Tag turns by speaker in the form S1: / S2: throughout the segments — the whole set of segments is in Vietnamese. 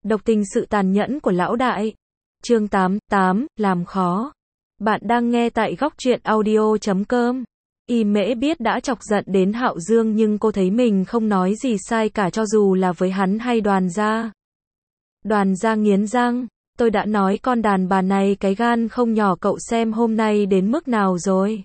S1: Độc tình sự tàn nhẫn của lão đại. Chương 8, làm khó. Bạn đang nghe tại góc truyện audio.com. Y Mễ biết đã chọc giận đến Hạo Dương nhưng cô thấy mình không nói gì sai cả cho dù là với hắn hay Đoàn gia. Đoàn gia nghiến răng, tôi đã nói con đàn bà này cái gan không nhỏ, cậu xem hôm nay đến mức nào rồi.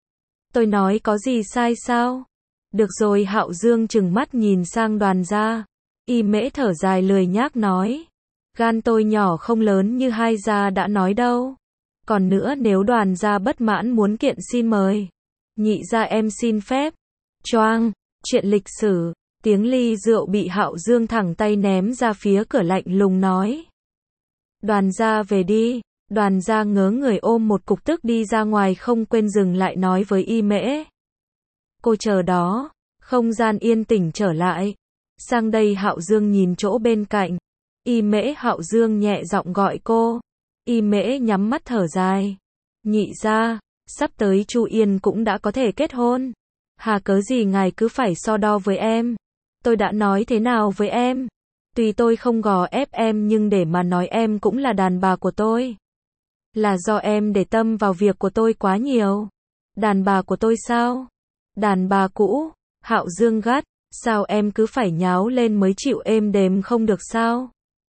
S1: Tôi nói có gì sai sao? Được rồi, Hạo Dương trừng mắt nhìn sang Đoàn gia. Y Mễ thở dài lười nhác nói. Gan tôi nhỏ không lớn như hai gia đã nói đâu. Còn nữa, nếu Đoàn gia bất mãn muốn kiện xin mời. Nhị gia em xin phép. Choang, chuyện lịch sử. Tiếng ly rượu bị Hạo Dương thẳng tay ném ra phía cửa, lạnh lùng nói. Đoàn gia về đi. Đoàn gia ngớ người ôm một cục tức đi ra ngoài, không quên dừng lại nói với Y Mễ. Cô chờ đó. Không gian yên tĩnh trở lại. Sang đây, Hạo Dương nhìn chỗ bên cạnh. Y Mễ. Hạo Dương nhẹ giọng gọi cô. Y Mễ nhắm mắt thở dài. Nhị gia, sắp tới Chu Yên cũng đã có thể kết hôn. Hà cớ gì ngài cứ phải so đo với em? Tôi đã nói thế nào với em? Tuy tôi không gò ép em nhưng để mà nói em cũng là đàn bà của tôi. Là do em để tâm vào việc của tôi quá nhiều. Đàn bà của tôi sao? Đàn bà cũ. Hạo Dương gắt. Sao em cứ phải nháo lên mới chịu êm đềm không được sao?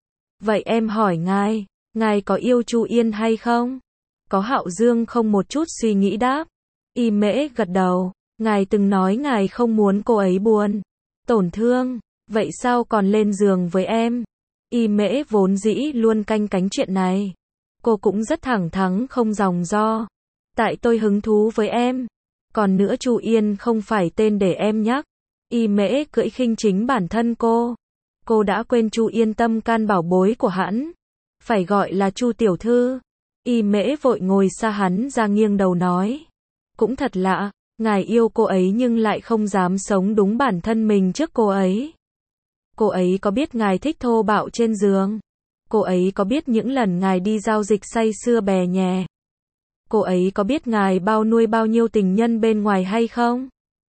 S1: Vậy em hỏi ngài có yêu Chu Yên hay không? Có. Hạo Dương không một chút suy nghĩ đáp. Y Mễ gật đầu. Ngài từng nói ngài không muốn cô ấy buồn, tổn thương. Vậy sao còn lên giường với em? Y Mễ vốn dĩ luôn canh cánh chuyện này. Cô cũng rất thẳng thắn không ròng ro. Tại tôi hứng thú với em. Còn nữa, Chu Yên không phải tên để em nhắc. Y Mễ cưỡi khinh chính bản thân cô. Cô đã quên Chu Yên tâm can bảo bối của hắn. Phải gọi là Chu tiểu thư. Y Mễ vội ngồi xa hắn ra, nghiêng đầu nói. Cũng thật lạ, ngài yêu cô ấy nhưng lại không dám sống đúng bản thân mình trước cô ấy. Cô ấy có biết ngài thích thô bạo trên giường? Cô ấy có biết những lần ngài đi giao dịch say sưa bè nhè? Cô ấy có biết ngài nuôi bao nhiêu tình nhân bên ngoài hay không?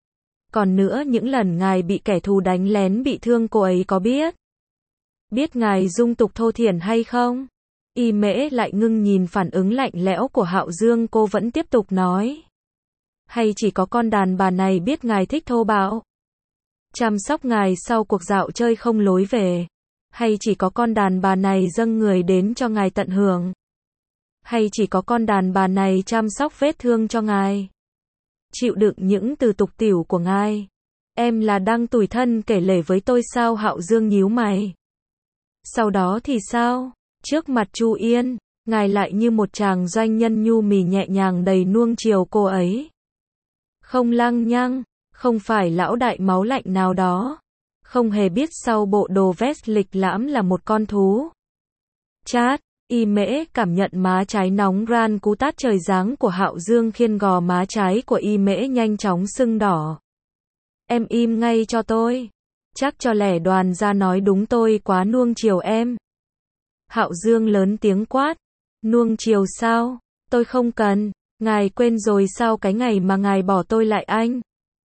S1: Còn nữa, những lần ngài bị kẻ thù đánh lén bị thương, cô ấy có biết? Biết ngài dung tục thô thiển hay không? Y Mễ lại ngưng nhìn phản ứng lạnh lẽo của Hạo Dương, cô vẫn tiếp tục nói. Hay chỉ có con đàn bà này biết ngài thích thô bạo? Chăm sóc ngài sau cuộc dạo chơi không lối về? Hay chỉ có con đàn bà này dâng người đến cho ngài tận hưởng? Hay chỉ có con đàn bà này chăm sóc vết thương cho ngài? Chịu đựng những từ tục tĩu của ngài? Em là đang tủi thân kể lể với tôi sao? Hạo Dương nhíu mày. Sau đó thì sao? Trước mặt Chu Yên, ngài lại như một chàng doanh nhân nhu mì nhẹ nhàng đầy nuông chiều cô ấy. Không lăng nhăng, không phải lão đại máu lạnh nào đó. Không hề biết sau bộ đồ vest lịch lãm là một con thú. Chát, Y Mễ cảm nhận má trái nóng ran cú tát trời giáng của Hạo Dương khiến gò má trái của Y Mễ nhanh chóng sưng đỏ. Em im ngay cho tôi. Chắc cho lẻ Đoàn gia nói đúng, tôi quá nuông chiều em. Hạo Dương lớn tiếng quát. Nuông chiều sao? Tôi không cần. Ngài quên rồi sao cái ngày mà ngài bỏ tôi lại anh?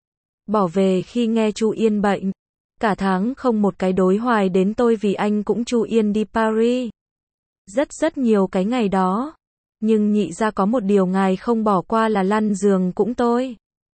S1: Bỏ về khi nghe Chu Yên bệnh. Cả tháng không một cái đối hoài đến tôi vì anh cũng Chu Yên đi Paris. Rất nhiều cái ngày đó. Nhưng nhị gia có một điều ngài không bỏ qua là lăn giường cũng tôi.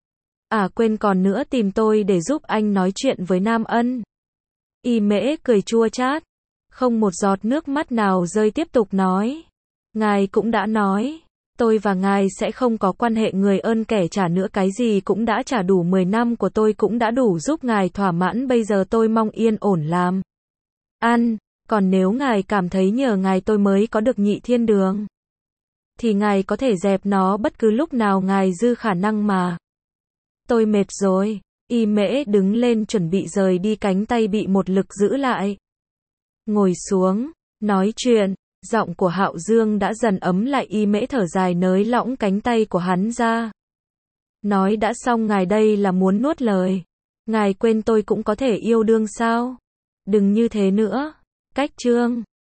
S1: À quên, còn nữa, tìm tôi để giúp anh nói chuyện với Nam Ân. Y Mễ cười chua chát. Không một giọt nước mắt nào rơi, tiếp tục nói. Ngài cũng đã nói. Tôi và ngài sẽ không có quan hệ người ơn kẻ trả nữa, cái gì cũng đã trả đủ, 10 năm của tôi cũng đã đủ giúp ngài thỏa mãn, bây giờ tôi mong yên ổn làm ăn. Còn nếu ngài cảm thấy nhờ ngài tôi mới có được nhị thiên đường, thì ngài có thể dẹp nó bất cứ lúc nào ngài dư khả năng mà. Tôi mệt rồi. Y Mễ đứng lên chuẩn bị rời đi, cánh tay bị một lực giữ lại. Ngồi xuống, nói chuyện. Giọng của Hạo Dương đã dần ấm lại. Y Mễ thở dài nới lỏng cánh tay của hắn ra. Nói đã xong, ngài đây là muốn nuốt lời. Ngài quên tôi cũng có thể yêu đương sao? Đừng như thế nữa. Cách chương